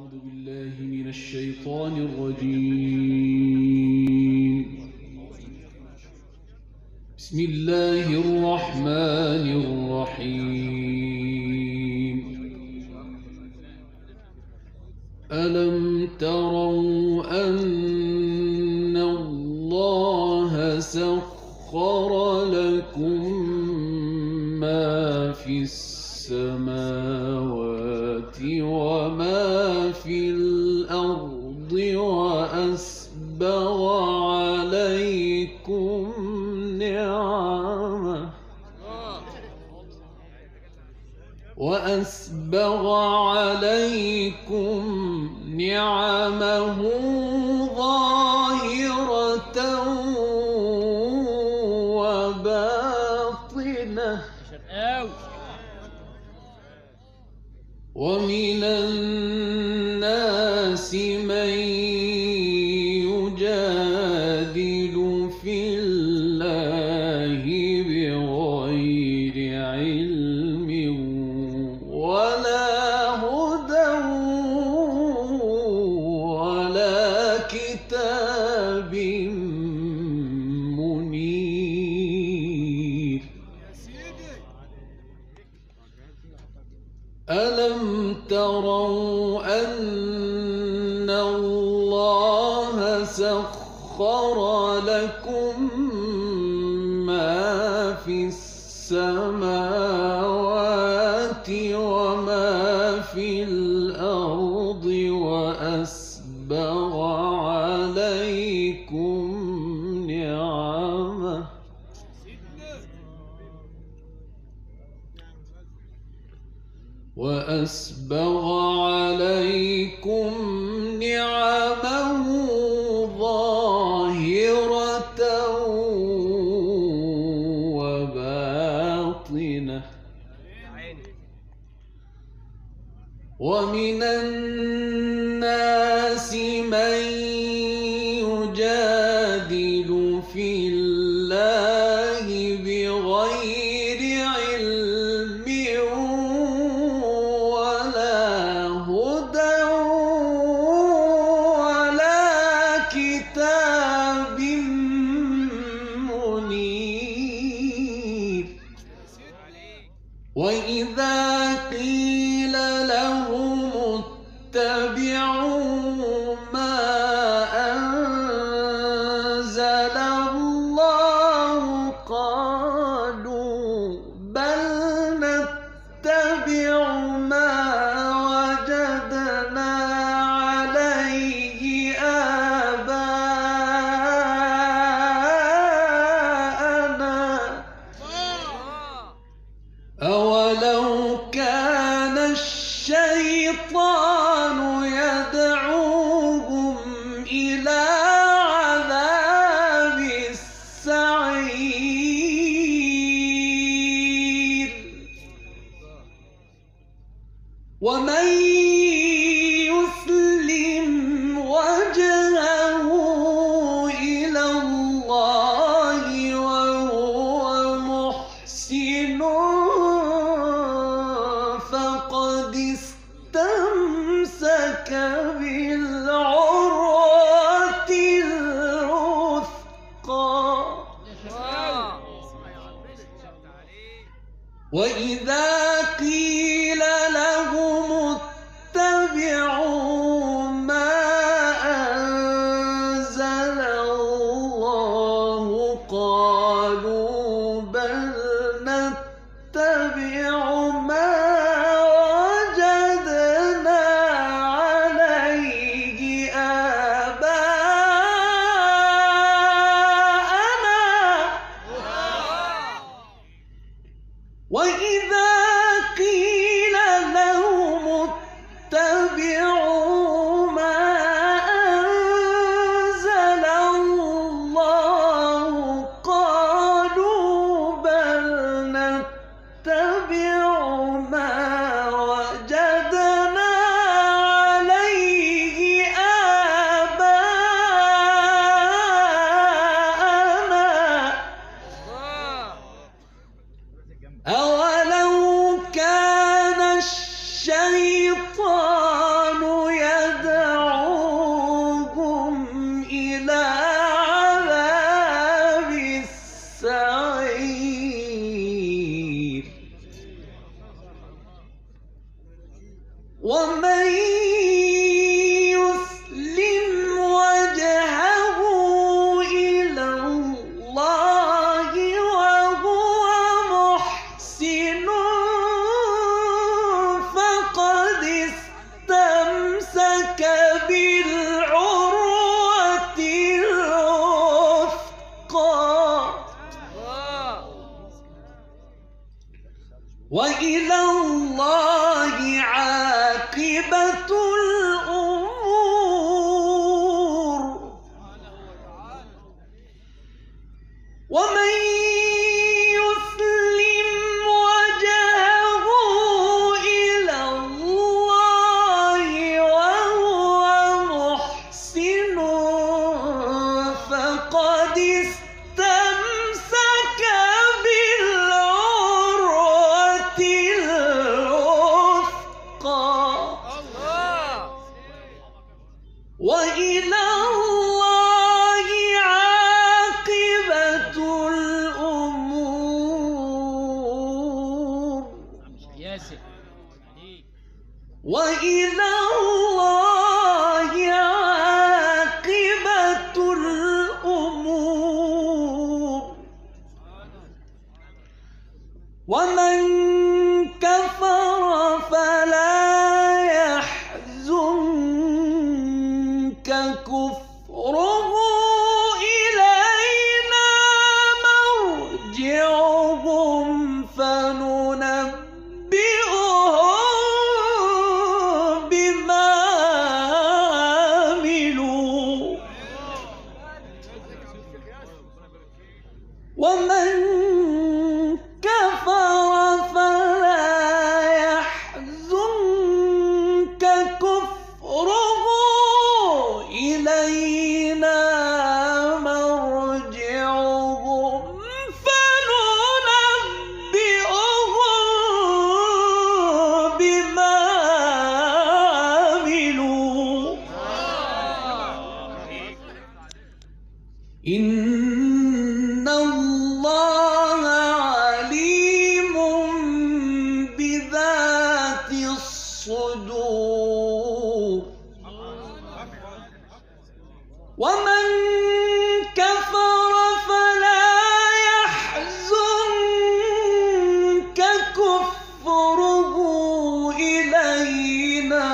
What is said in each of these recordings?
أعوذ بالله من الشيطان الرجيم. بسم الله الرحمن الرحيم. ألم تروا أن الله سخر لكم ما في السماوات وما في الأرض وأسبغ عليكم نعمه ظاهرة وباطنة ومن الناس من يجادل في الله بغير علم ولا هدى ولا كتاب منير. ألم تروا أن الله سخر لكم ما في السماوات وما في الأرض وأسبغ عليكم نعمه ظاهرة وباطنة ومن الناس من يجادل في الله بغير علم ولا هدى ولا كتاب منير. وإذا قيل لهم اتبعوا ما أنزل الله قالوا بل نتبع ما وجدنا عليه آباءنا أولو كان الشيطان يدعوهم إلى عذاب السعير. ومن يسلم وجهه إلى الله وهو محسن فقد استمسك بالعروة الوثقى. وإذا قيل لهم اتبعوا ما أنزل الله قالوا بل نتبع ما وجدنا عليه ومن يسلم وجهه إلى الله وهو محسن فقد استمسك بالعروة الوثقى وإلى الله عاقبة الأمور ومن يسلم وجهه إلى الله وهو محسن فقد استمسك بالعروة الوثقى وإلى الله عاقبة الأمور وإلى الله عاقبة الأمور ومن كفر فلا يحزنك كفره إلينا مرجعهم فننبئهم بما عملوا ومن كفر فلا يحزنك كفره إلينا مرجعهم فننبئهم بما عملوا إن الله عليم بذات الصدور ومن كفر فلا يحزنك كفره إلينا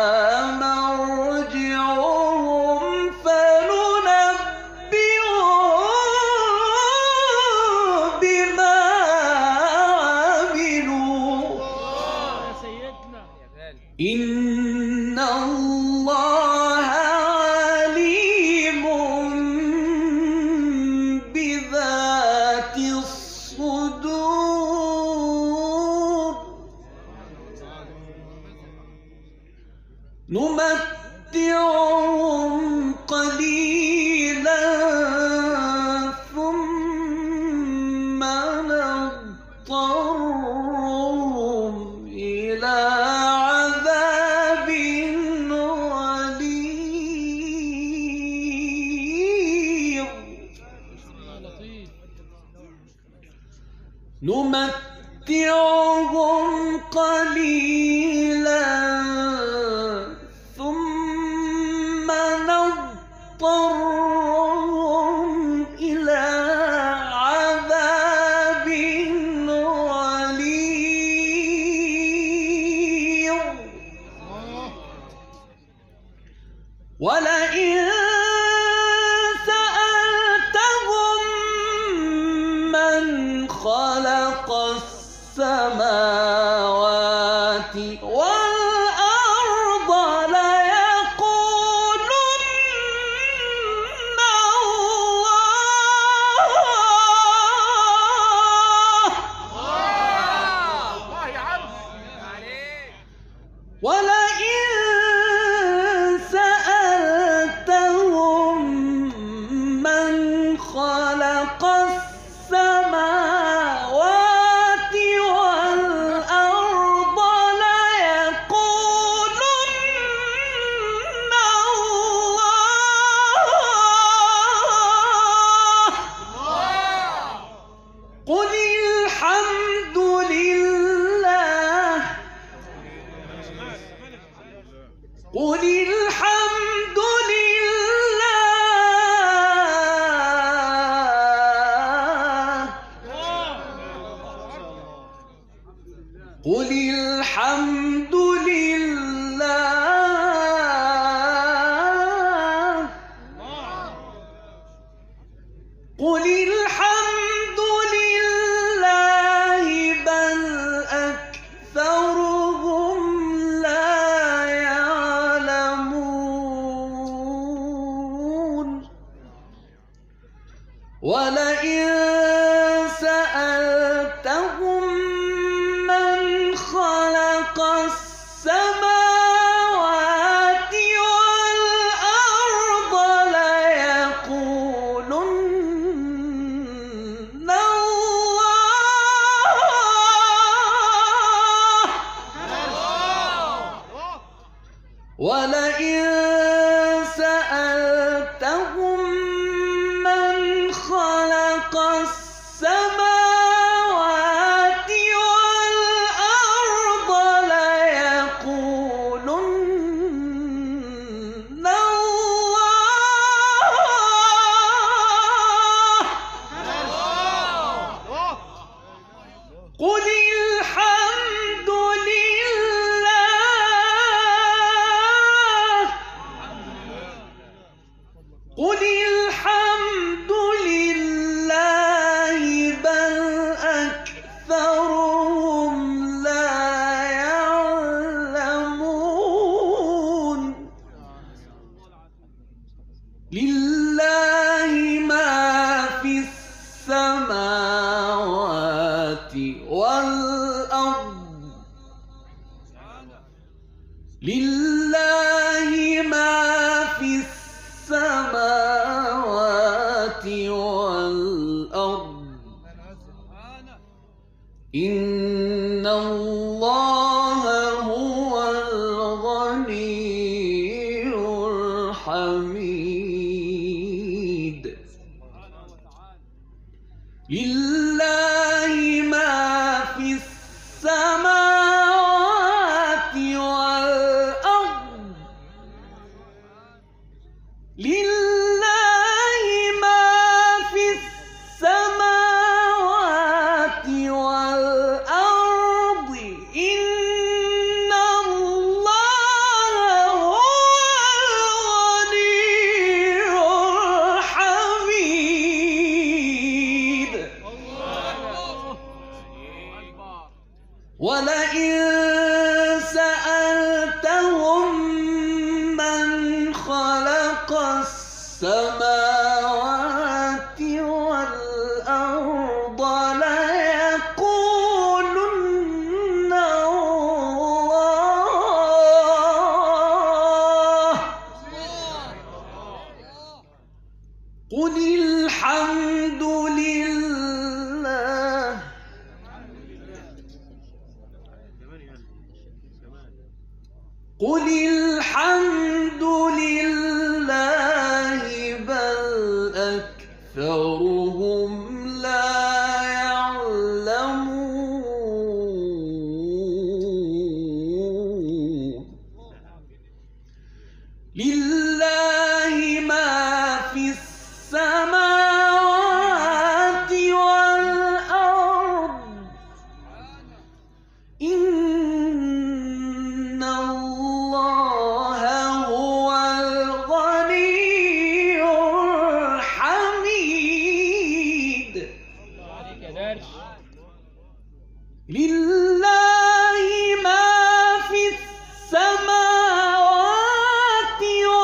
مرجعهم فننبئهم بما عملوا إن الله عليم بذات الصدور نمتعهم قليلا ثم نضطرهم إلى عذاب غليظ نمتعهم قليلا ثم نضطرهم إلى عذاب غليظ ولئن سألتهم من خلق السماوات والأرض ليقولن الله يا عم ولئن سألتهم قل الحمد لله قل الحمد لله قل الحمد لله بل أكثرهم لا يعلمون ولئن سألتهم من خلق السماوات والأرض ليقولن الله ولئن سألتهم من خلق السماوات والأرض ليقولن الله قل الحمد لله قل الحمد لله بل أكثرهم لا يعلمون لله ما في السماوات والأرض لله ما في السماوات والأرض إن الله هو الغني الحميد لله ما في السماوات والأرض لله ما في السماوات والأرض إن الله هو الغني الحميد ولئن سألتهم من خلق السماوات والأرض ليقولن الله قل الحمد لله قل الحمد لله بل أكثرهم لا يعلمون لله ما في السماوات والأرض إن الله هو الغني الحميد لله ما في السماوات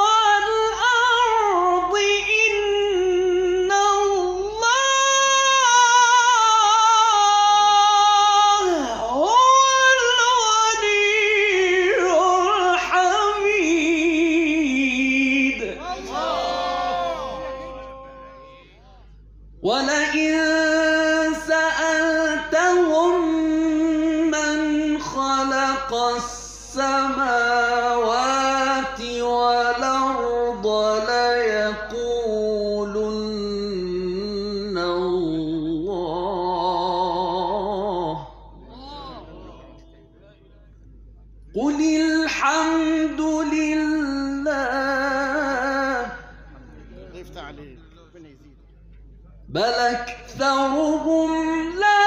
والأرض إن الله هو الغني الحميد ولئن سألتهم من خلق السماوات والأرض ليقولن الله قل الحمد لله بل أكثرهم لا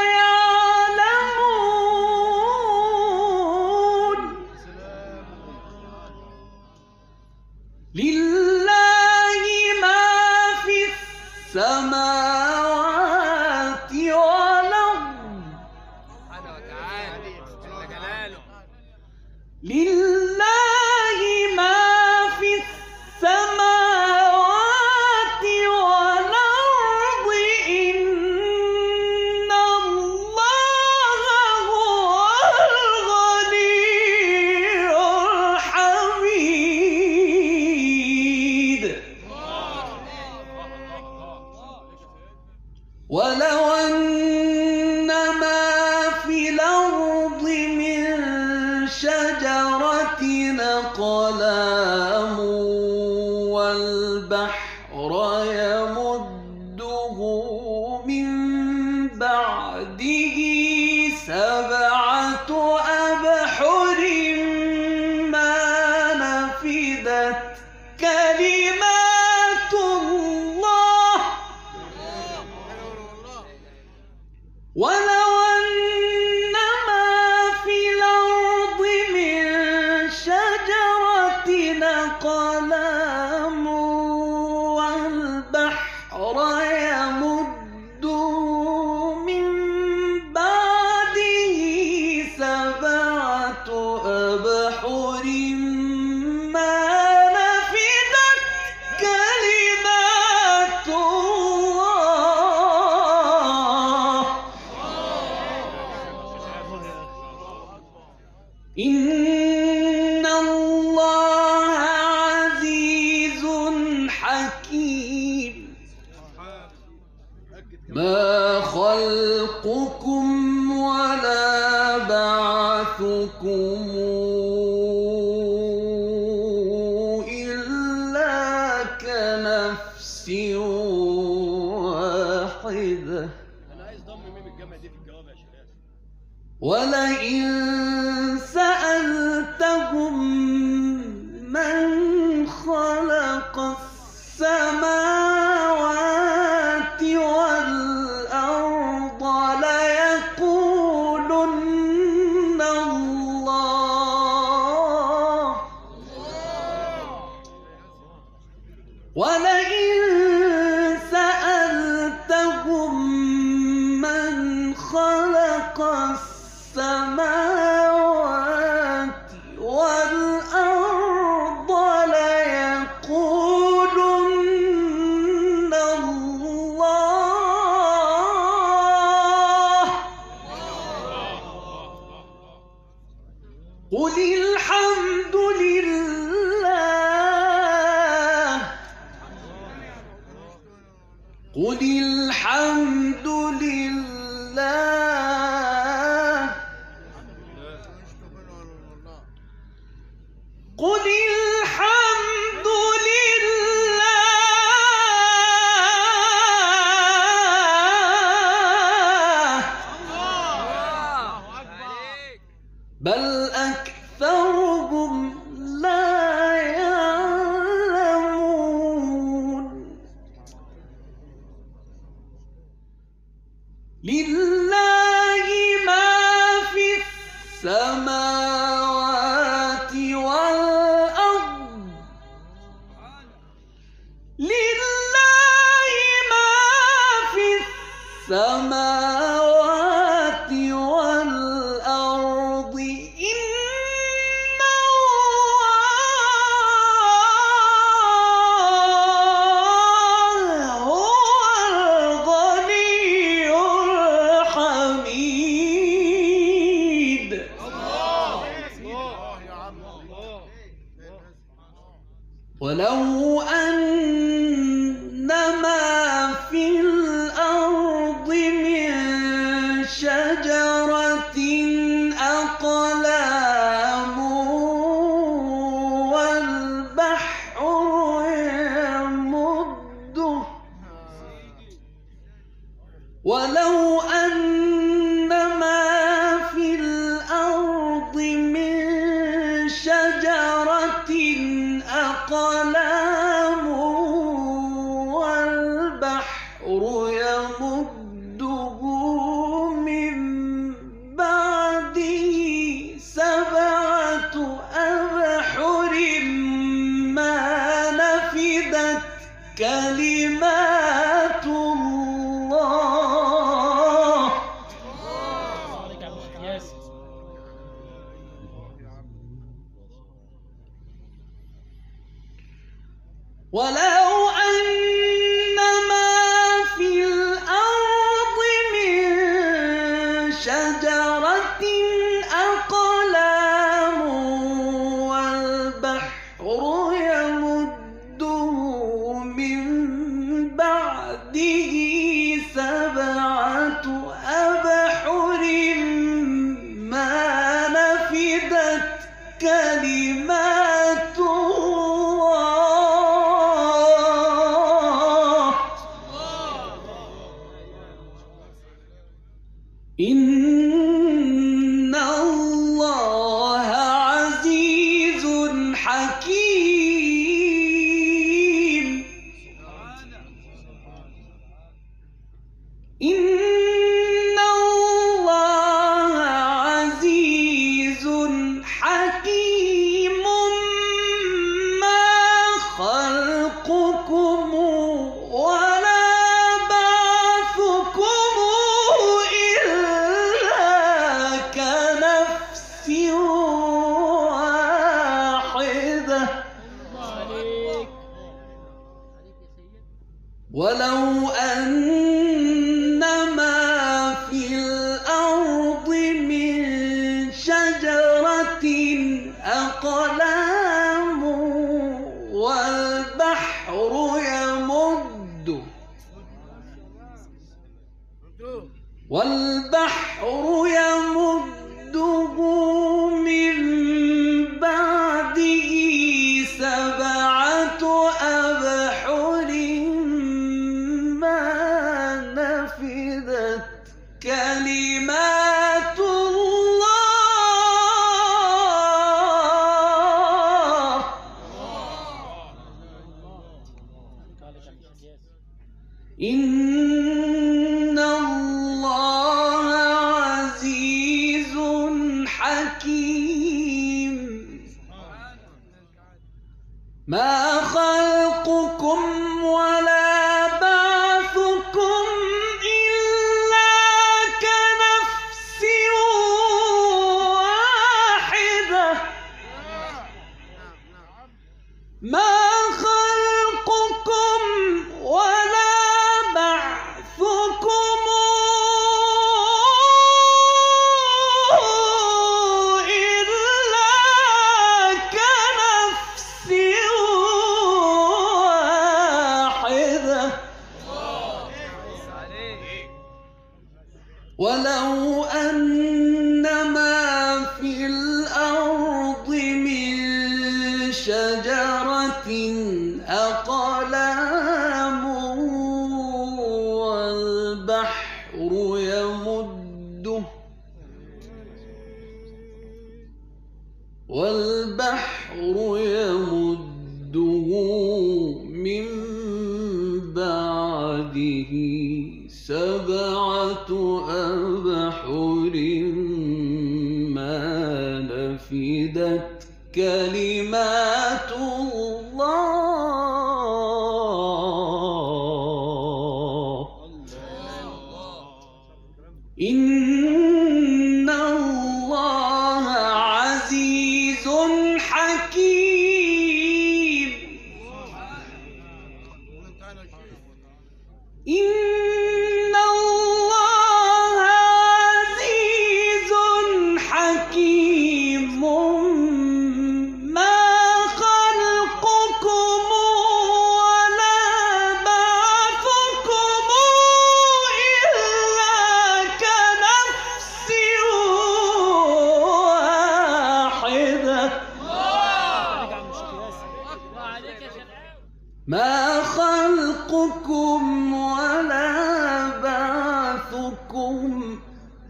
يعلمون لله ما في السماوات والأرض لله ما في السماوات والأرض إن الله هو الغني الحميد ولو أن ما في الأرض من شجرة أقلام والبحر يمده من بعده سبعة أبحر ما نفدت كلمات الله ولو أن ما في الأرض من شجرة أقلام والبحر يمده من بعده سبعة أبحر ما نفدت كلمات الله إن الله عزيز حكيم ما خلقكم ولا بعثكم إلا كنفس واحدة ولئن سألتهم من خلق السماوات والأرض ليقولن الله ولئن سألتهم من خلق السماوات والأرض ليقولن الله قل الحمد لله قل الحمد لله قل الحمد لله بل أكثرهم لا يعلمون لله ما في السماوات والأرض لله ما في السماوات والأرض إن الله هو الغني الحميد ولو أن ما في الأرض من شجرة أقلام والبحر يمده ولو أن ما في الأرض من شجرة أقلام والبحر كلمات الله. ولو أن ما في الأرض من شجرة أقلام والبحر يمده من بعده سبعة أبحر ما نفدت كلمات الله. إن الله عزيز حكيم. إن الله عزيز حكيم. ما خلقكم ولا بعثكم إلا كنفس واحدة. ولو أن ما في الأرض من شجرة أقلام والبحر يمده من بعده سبعة أبحر ما نفدت كلمات الله. إن الله عزيز حكيم. ما خلقكم ولا بعثكم إلا كنفس واحدة. ما خلقكم ولا بعثكم إلا كنفس واحدة. ولو أن ما في الأرض من شجرة أقلام والبحر يمده من بعده سبعة أبحر ما نفدت كلمات الله. إن الله عزيز حكيم. إن الله عزيز حكيم. ما خلقكم ولا بعثكم إلا كنفس واحدة. ما خلقكم ولا بعثكم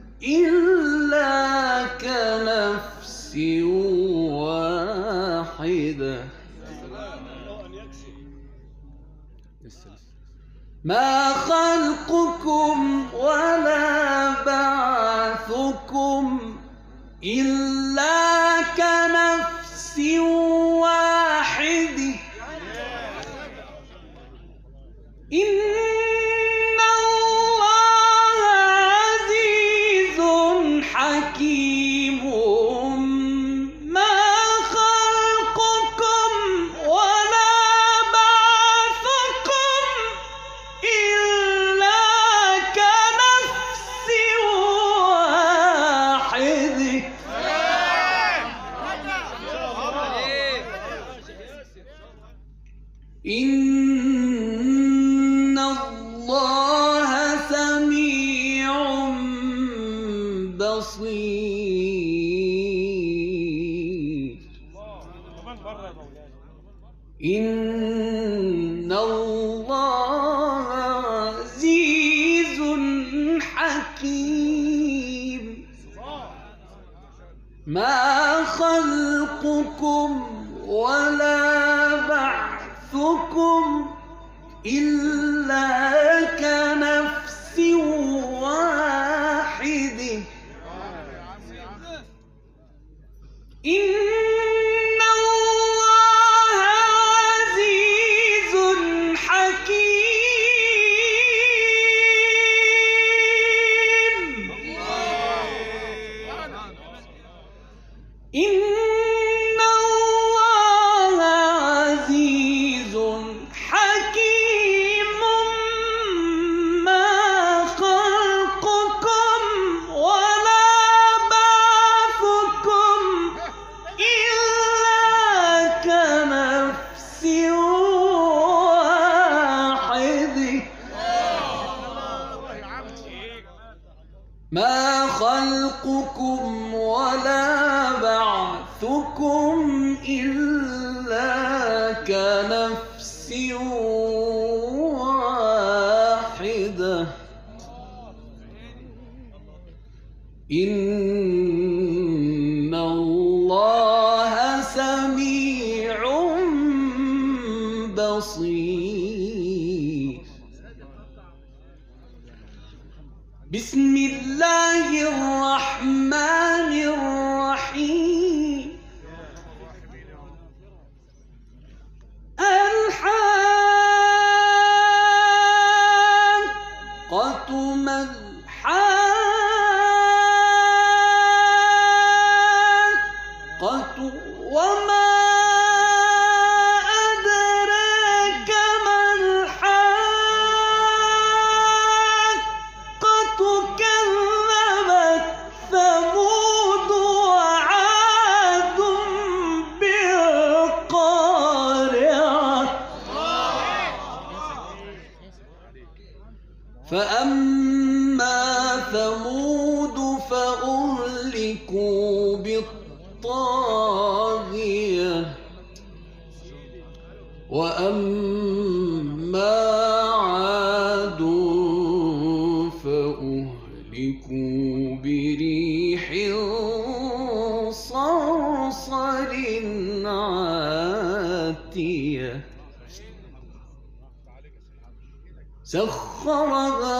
إلا كنفس واحدة. ما خلقكم ولا بعثكم إلا كنفس واحدة. إن الله سميع بصير. إن الله عزيز حكيم. ما خلقكم ولا بعثكم إلا كنفس واحدة. إن الله عزيز حكيم. إن الله عزيز حكيم. ما خلقكم ولا بعثكم إلا كنفس واحدة. ما خلقكم ولا بعثكم إلا كنفس واحدة. إن الله سميع بصير. بسم الله الرحمن الرحيم. الحاقة ما الحاقة وما أدراك ما الحاقة. كذبت ثمود وعاد بالقارعة. فأما ثمود فأهلكوا بالطاغية. وأما عاد فأهلكوا بريح صرصر عاتية. سخرها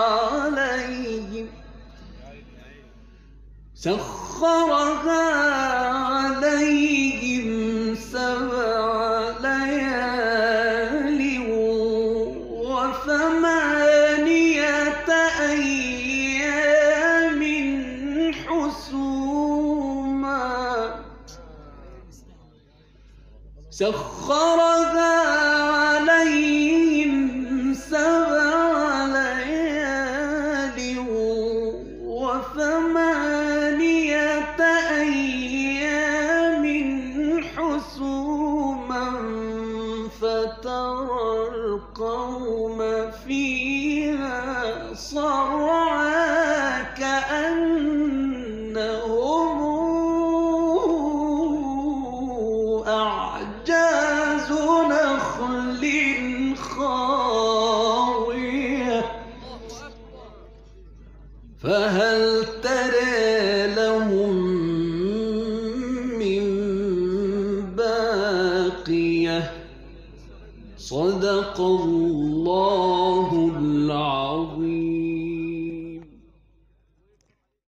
عليهم 7 ليال و8 أيام حسوما. سخرها عليهم 7 ليال و8 أيام حسوما. فترى القوم فيها صرعى كأنهم أعجاز نخل خاوية. فهل ترى لهم من باقية. صدق الله العظيم.